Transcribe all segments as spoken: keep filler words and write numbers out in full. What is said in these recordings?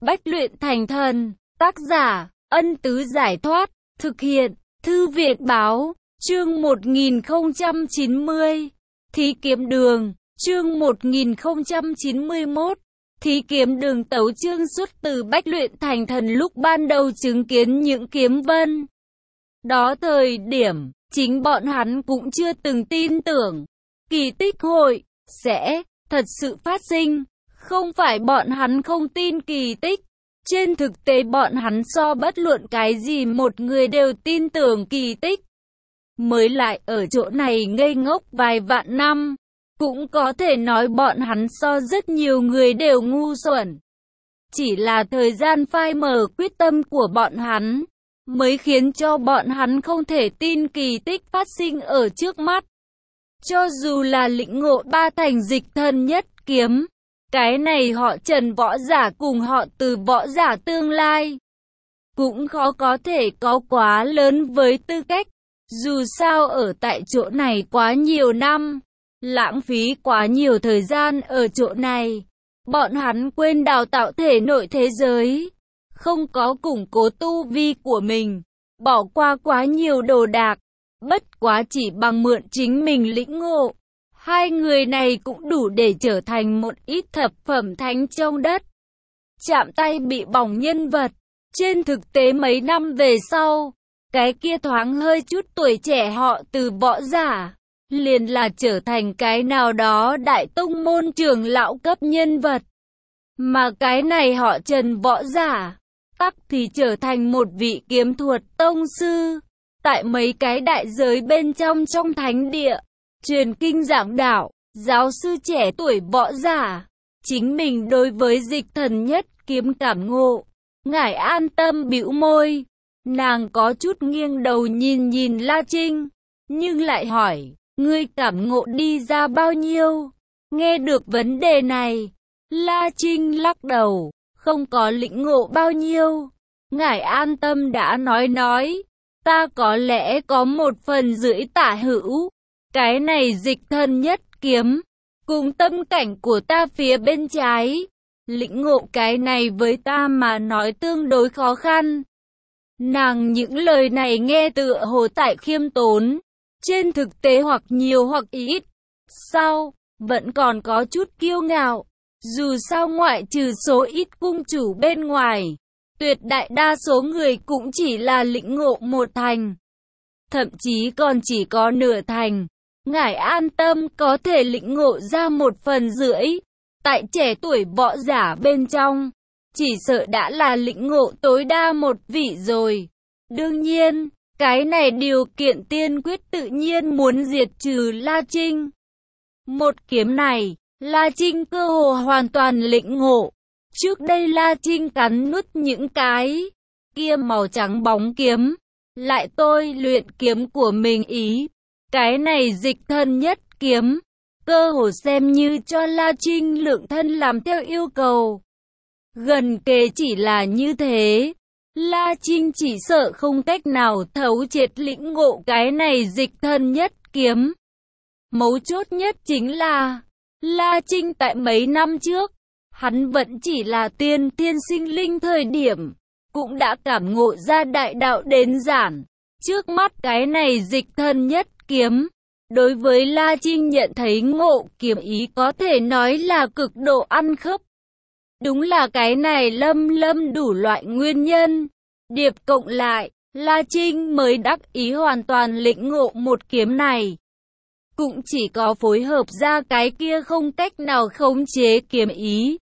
Bách luyện thành thần. Tác giả, Ân Tứ Giải Thoát. Thực hiện, Thư viện Báo. Chương một nghìn không trăm chín mươi. Thí kiếm đường. Chương một nghìn không trăm chín mươi mốt. Thí kiếm đường. Tấu chương xuất từ Bách luyện thành thần lúc ban đầu chứng kiến những kiếm vân. Đó thời điểm, chính bọn hắn cũng chưa từng tin tưởng kỳ tích hội sẽ thật sự phát sinh. Không phải bọn hắn không tin kỳ tích. Trên thực tế bọn hắn so bất luận cái gì một người đều tin tưởng kỳ tích. Mới lại ở chỗ này ngây ngốc vài vạn năm. Cũng có thể nói bọn hắn so rất nhiều người đều ngu xuẩn. Chỉ là thời gian phai mờ quyết tâm của bọn hắn, mới khiến cho bọn hắn không thể tin kỳ tích phát sinh ở trước mắt. Cho dù là lĩnh ngộ ba thành dịch thân nhất kiếm, cái này họ Trần võ giả cùng họ Từ võ giả tương lai cũng khó có thể có quá lớn với tư cách. Dù sao ở tại chỗ này quá nhiều năm, lãng phí quá nhiều thời gian ở chỗ này. Bọn hắn quên đào tạo thể nội thế giới, không có củng cố tu vi của mình, bỏ qua quá nhiều đồ đạc. Bất quá chỉ bằng mượn chính mình lĩnh ngộ, hai người này cũng đủ để trở thành một ít thập phẩm thánh trong đất. Chạm tay bị bỏng nhân vật. Trên thực tế mấy năm về sau, cái kia thoáng hơi chút tuổi trẻ họ Từ võ giả, liền là trở thành cái nào đó đại tông môn trưởng lão cấp nhân vật. Mà cái này họ Trần võ giả, tắc thì trở thành một vị kiếm thuật tông sư. Tại mấy cái đại giới bên trong trong thánh địa, truyền kinh giảng đạo, giáo sư trẻ tuổi võ giả, chính mình đối với dịch thần nhất kiếm cảm ngộ. Ngải an tâm bĩu môi, nàng có chút nghiêng đầu nhìn nhìn La Trinh, nhưng lại hỏi, ngươi cảm ngộ đi ra bao nhiêu? Nghe được vấn đề này, La Trinh lắc đầu, không có lĩnh ngộ bao nhiêu. Ngải an tâm đã nói nói, ta có lẽ có một phần rưỡi tả hữu. Cái này dịch thân nhất kiếm, cùng tâm cảnh của ta phía bên trái. Lĩnh ngộ cái này với ta mà nói tương đối khó khăn. Nàng những lời này nghe tựa hồ tại khiêm tốn. Trên thực tế hoặc nhiều hoặc ít, sau, vẫn còn có chút kiêu ngạo. Dù sao ngoại trừ số ít cung chủ bên ngoài, tuyệt đại đa số người cũng chỉ là lĩnh ngộ một thành, thậm chí còn chỉ có nửa thành. Ngải an tâm có thể lĩnh ngộ ra một phần rưỡi. Tại trẻ tuổi võ giả bên trong, chỉ sợ đã là lĩnh ngộ tối đa một vị rồi. Đương nhiên, cái này điều kiện tiên quyết tự nhiên muốn diệt trừ La Trinh. Một kiếm này, La Trinh cơ hồ hoàn toàn lĩnh ngộ. Trước đây La Trinh cắn nuốt những cái kia màu trắng bóng kiếm, lại tôi luyện kiếm của mình ý. Cái này dịch thân nhất kiếm, cơ hồ xem như cho La Trinh lượng thân làm theo yêu cầu. Gần kề chỉ là như thế, La Trinh chỉ sợ không cách nào thấu triệt lĩnh ngộ cái này dịch thân nhất kiếm. Mấu chốt nhất chính là, La Trinh tại mấy năm trước, hắn vẫn chỉ là tiên thiên sinh linh thời điểm, cũng đã cảm ngộ ra đại đạo đến giản. Trước mắt cái này dịch thân nhất kiếm, đối với La Trinh nhận thấy ngộ kiếm ý có thể nói là cực độ ăn khớp. Đúng là cái này lâm lâm đủ loại nguyên nhân, điệp cộng lại, La Trinh mới đắc ý hoàn toàn lĩnh ngộ một kiếm này. Cũng chỉ có phối hợp ra cái kia không cách nào khống chế kiếm ý,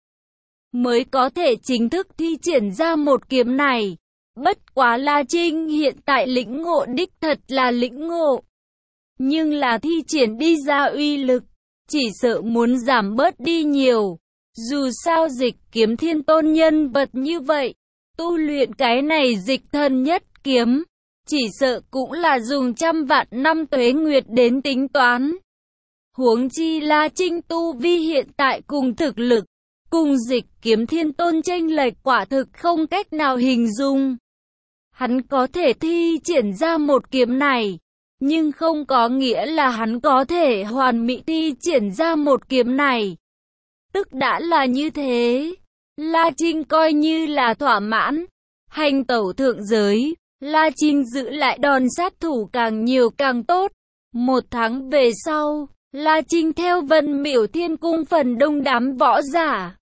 mới có thể chính thức thi triển ra một kiếm này. Bất quá La Trinh hiện tại lĩnh ngộ đích thật là lĩnh ngộ, nhưng là thi triển đi ra uy lực, chỉ sợ muốn giảm bớt đi nhiều. Dù sao dịch kiếm thiên tôn nhân vật như vậy, tu luyện cái này dịch thân nhất kiếm, chỉ sợ cũng là dùng trăm vạn năm tuế nguyệt đến tính toán. Huống chi La Trinh tu vi hiện tại cùng thực lực, cùng dịch kiếm thiên tôn chênh lệch quả thực không cách nào hình dung. Hắn có thể thi triển ra một kiếm này, nhưng không có nghĩa là hắn có thể hoàn mỹ thi triển ra một kiếm này. Tức đã là như thế, La Trinh coi như là thỏa mãn. Hành tẩu thượng giới, La Trinh giữ lại đòn sát thủ càng nhiều càng tốt. Một tháng về sau, La Trinh theo Vân Miểu Thiên Cung phần đông đám võ giả.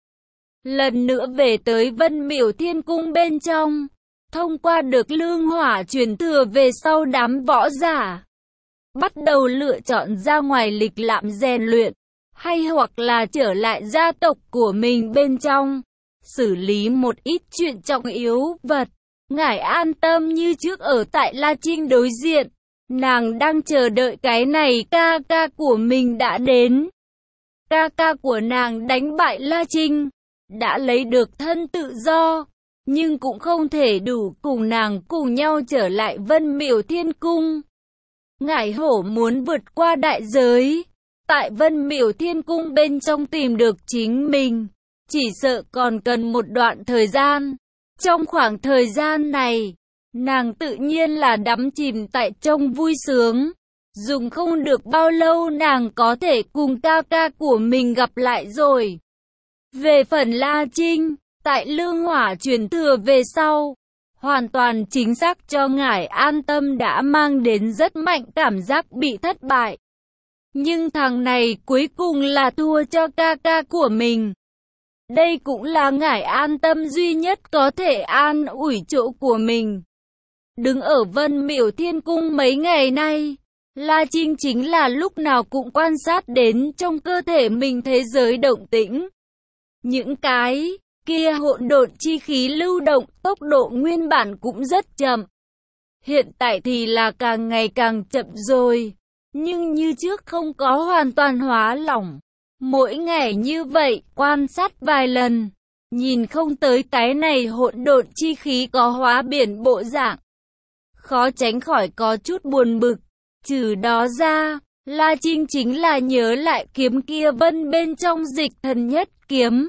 Lần nữa về tới Vân Miểu Thiên Cung bên trong. Thông qua được lương hỏa truyền thừa về sau đám võ giả. Bắt đầu lựa chọn ra ngoài lịch lãm rèn luyện. Hay hoặc là trở lại gia tộc của mình bên trong. Xử lý một ít chuyện trọng yếu vật. Ngải an tâm như trước ở tại La Trinh đối diện. Nàng đang chờ đợi cái này ca ca của mình đã đến. Ca ca của nàng đánh bại La Trinh. Đã lấy được thân tự do. Nhưng cũng không thể đủ cùng nàng cùng nhau trở lại Vân Miểu Thiên Cung. Ngải hổ muốn vượt qua đại giới. Tại Vân Miểu Thiên Cung bên trong tìm được chính mình. Chỉ sợ còn cần một đoạn thời gian. Trong khoảng thời gian này, nàng tự nhiên là đắm chìm tại trong vui sướng. Dùng không được bao lâu nàng có thể cùng ca ca của mình gặp lại rồi. Về phần La Trinh, tại lương hỏa truyền thừa về sau, hoàn toàn chính xác cho ngải an tâm đã mang đến rất mạnh cảm giác bị thất bại. Nhưng thằng này cuối cùng là thua cho ca ca của mình. Đây cũng là ngải an tâm duy nhất có thể an ủi chỗ của mình. Đứng ở Vân Miểu Thiên Cung mấy ngày nay, La Trinh chính là lúc nào cũng quan sát đến trong cơ thể mình thế giới động tĩnh. Những cái kia hỗn độn chi khí lưu động, tốc độ nguyên bản cũng rất chậm. Hiện tại thì là càng ngày càng chậm rồi, nhưng như trước không có hoàn toàn hóa lỏng. Mỗi ngày như vậy, quan sát vài lần, nhìn không tới cái này hỗn độn chi khí có hóa biển bộ dạng. Khó tránh khỏi có chút buồn bực. Trừ đó ra, La Trinh chính là nhớ lại kiếm kia vân bên trong dịch thần nhất kiếm.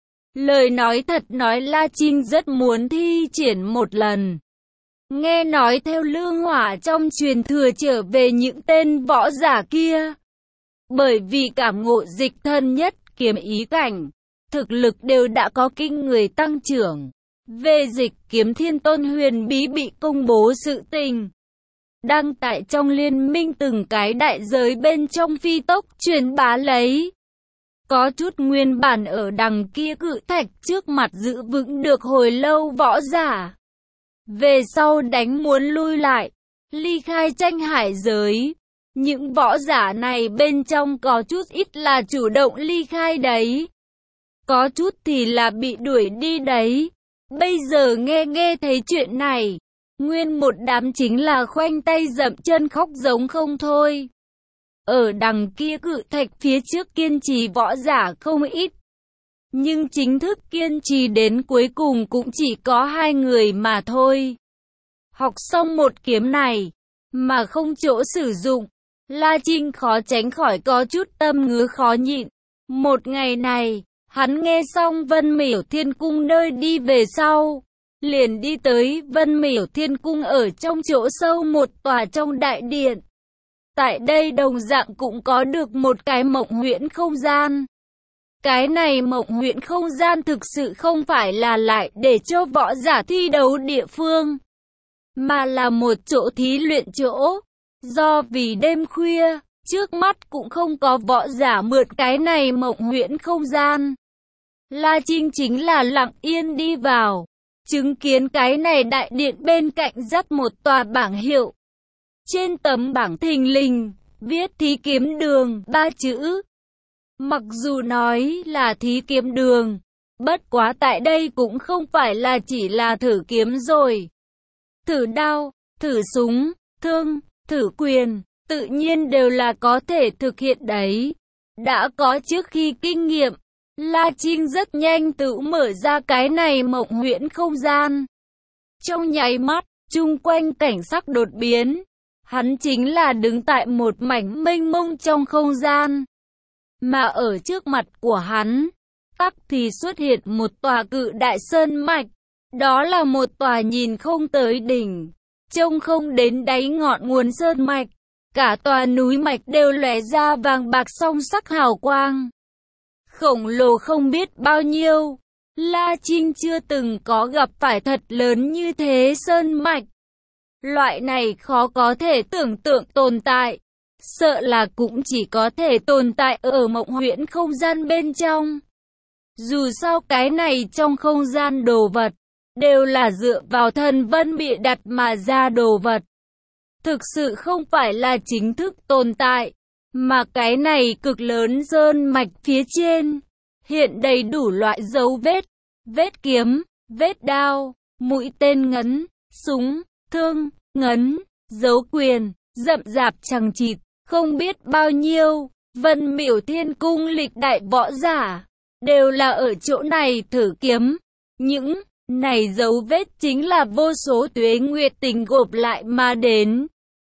Lời nói thật nói La Trinh rất muốn thi triển một lần. Nghe nói theo lương hỏa trong truyền thừa trở về những tên võ giả kia. Bởi vì cảm ngộ dịch thân nhất kiếm ý cảnh, thực lực đều đã có kinh người tăng trưởng. Về dịch kiếm thiên tôn huyền bí bị công bố sự tình. Đăng tại trong liên minh từng cái đại giới bên trong phi tốc truyền bá lấy. Có chút nguyên bản ở đằng kia cự thạch trước mặt giữ vững được hồi lâu võ giả. Về sau đánh muốn lui lại, ly khai tranh hải giới. Những võ giả này bên trong có chút ít là chủ động ly khai đấy. Có chút thì là bị đuổi đi đấy. Bây giờ nghe nghe thấy chuyện này, nguyên một đám chính là khoanh tay dậm chân khóc giống không thôi. Ở đằng kia cự thạch phía trước kiên trì võ giả không ít. Nhưng chính thức kiên trì đến cuối cùng cũng chỉ có hai người mà thôi. Học xong một kiếm này, mà không chỗ sử dụng, La Trinh khó tránh khỏi có chút tâm ngứa khó nhịn. Một ngày này, hắn nghe xong Vân Miểu Thiên Cung nơi đi về sau, liền đi tới Vân Miểu Thiên Cung ở trong chỗ sâu một tòa trong đại điện. Tại đây đồng dạng cũng có được một cái mộng huyễn không gian. Cái này mộng huyễn không gian thực sự không phải là lại để cho võ giả thi đấu địa phương, mà là một chỗ thí luyện chỗ. Do vì đêm khuya, trước mắt cũng không có võ giả mượn cái này mộng huyễn không gian. La Trinh chính là lặng yên đi vào, chứng kiến cái này đại điện bên cạnh dắt một tòa bảng hiệu. Trên tấm bảng thình lình, viết thí kiếm đường, ba chữ. Mặc dù nói là thí kiếm đường, bất quá tại đây cũng không phải là chỉ là thử kiếm rồi. Thử đao, thử súng, thương, thử quyền, tự nhiên đều là có thể thực hiện đấy. Đã có trước khi kinh nghiệm, La Trinh rất nhanh tự mở ra cái này mộng huyễn không gian. Trong nháy mắt, chung quanh cảnh sắc đột biến. Hắn chính là đứng tại một mảnh mênh mông trong không gian. Mà ở trước mặt của hắn, tắc thì xuất hiện một tòa cự đại sơn mạch. Đó là một tòa nhìn không tới đỉnh, trông không đến đáy ngọn nguồn sơn mạch. Cả tòa núi mạch đều lóe ra vàng bạc song sắc hào quang. Khổng lồ không biết bao nhiêu, La Trinh chưa từng có gặp phải thật lớn như thế sơn mạch. Loại này khó có thể tưởng tượng tồn tại. Sợ là cũng chỉ có thể tồn tại ở mộng huyễn không gian bên trong. Dù sao cái này trong không gian đồ vật, đều là dựa vào thần vân bịa đặt mà ra đồ vật. Thực sự không phải là chính thức tồn tại, mà cái này cực lớn sơn mạch phía trên, hiện đầy đủ loại dấu vết, vết kiếm, vết đao, mũi tên ngấn, súng, thương, ngấn, dấu quyền, rậm rạp chằng chịt, không biết bao nhiêu. Vân Miểu Thiên Cung lịch đại võ giả, đều là ở chỗ này thử kiếm. Những này dấu vết chính là vô số tuế nguyệt tình gộp lại mà đến.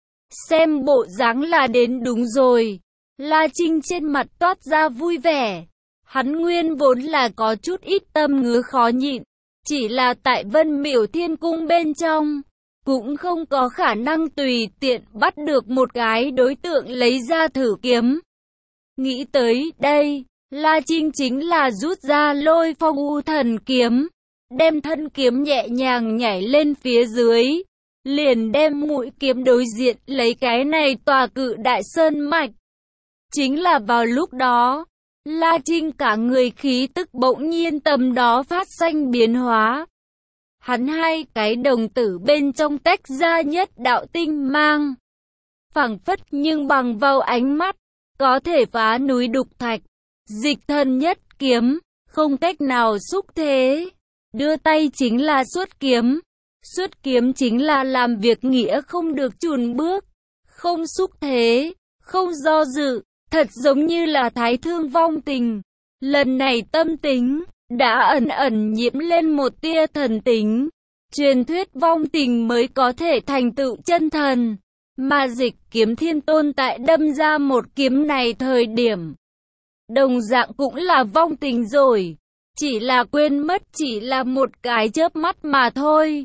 Xem bộ dáng là đến đúng rồi. La Trinh trên mặt toát ra vui vẻ. Hắn nguyên vốn là có chút ít tâm ngứa khó nhịn. Chỉ là tại Vân Miểu Thiên Cung bên trong, cũng không có khả năng tùy tiện bắt được một cái đối tượng lấy ra thử kiếm. Nghĩ tới đây, La Trinh chính là rút ra Lôi Phong U Thần kiếm, đem thân kiếm nhẹ nhàng nhảy lên phía dưới, liền đem mũi kiếm đối diện lấy cái này tòa cự đại sơn mạch. Chính là vào lúc đó, La Trinh cả người khí tức bỗng nhiên tầm đó phát sinh biến hóa. Hắn hai cái đồng tử bên trong tách ra nhất đạo tinh mang, phảng phất nhưng bằng vào ánh mắt, có thể phá núi đục thạch. Dịch thân nhất kiếm, không cách nào xúc thế. Đưa tay chính là xuất kiếm. Xuất kiếm chính là làm việc nghĩa không được chùn bước. Không xúc thế, không do dự, thật giống như là thái thương vong tình. Lần này tâm tính, đã ẩn ẩn nhiễm lên một tia thần tính. Truyền thuyết vong tình mới có thể thành tựu chân thần. Mà Dịch Kiếm Thiên Tôn tại đâm ra một kiếm này thời điểm, đồng dạng cũng là vong tình rồi. Chỉ là quên mất chỉ là một cái chớp mắt mà thôi.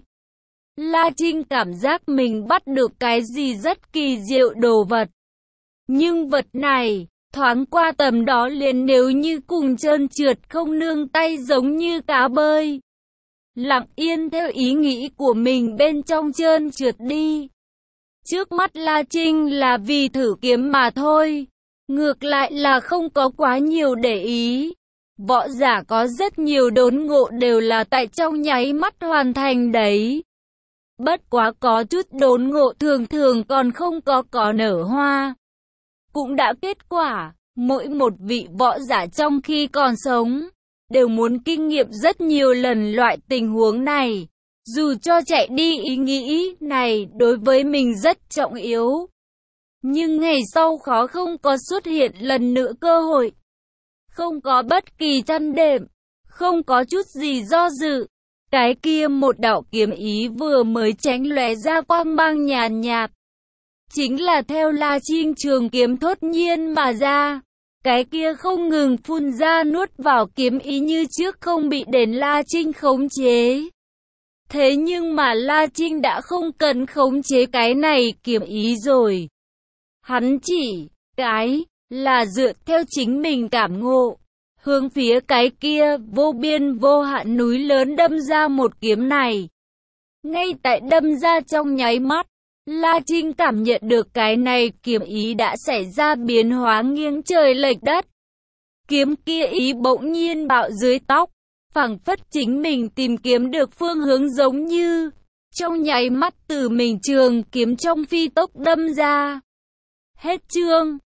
La Trinh cảm giác mình bắt được cái gì rất kỳ diệu đồ vật. Nhưng vật này, thoáng qua tầm đó liền nếu như cùng trơn trượt không nương tay giống như cá bơi. Lặng yên theo ý nghĩ của mình bên trong trơn trượt đi. Trước mắt La Trinh là vì thử kiếm mà thôi. Ngược lại là không có quá nhiều để ý. Võ giả có rất nhiều đốn ngộ đều là tại trong nháy mắt hoàn thành đấy. Bất quá có chút đốn ngộ thường thường còn không có có nở hoa. Cũng đã kết quả, mỗi một vị võ giả trong khi còn sống, đều muốn kinh nghiệm rất nhiều lần loại tình huống này. Dù cho chạy đi ý nghĩ này đối với mình rất trọng yếu. Nhưng ngày sau khó không có xuất hiện lần nữa cơ hội. Không có bất kỳ chăn đệm, không có chút gì do dự. Cái kia một đạo kiếm ý vừa mới tránh lóe ra quang mang nhàn nhạt. Chính là theo La Trinh trường kiếm thốt nhiên mà ra. Cái kia không ngừng phun ra nuốt vào kiếm ý như trước không bị đến La Trinh khống chế. Thế nhưng mà La Trinh đã không cần khống chế cái này kiếm ý rồi. Hắn chỉ, cái, là dựa theo chính mình cảm ngộ. Hướng phía cái kia vô biên vô hạn núi lớn đâm ra một kiếm này. Ngay tại đâm ra trong nháy mắt, La Trinh cảm nhận được cái này kiếm ý đã xảy ra biến hóa nghiêng trời lệch đất. Kiếm kia ý bỗng nhiên bạo dưới tóc, phảng phất chính mình tìm kiếm được phương hướng giống như. Trong nháy mắt từ mình trường kiếm trong phi tốc đâm ra. Hết chương.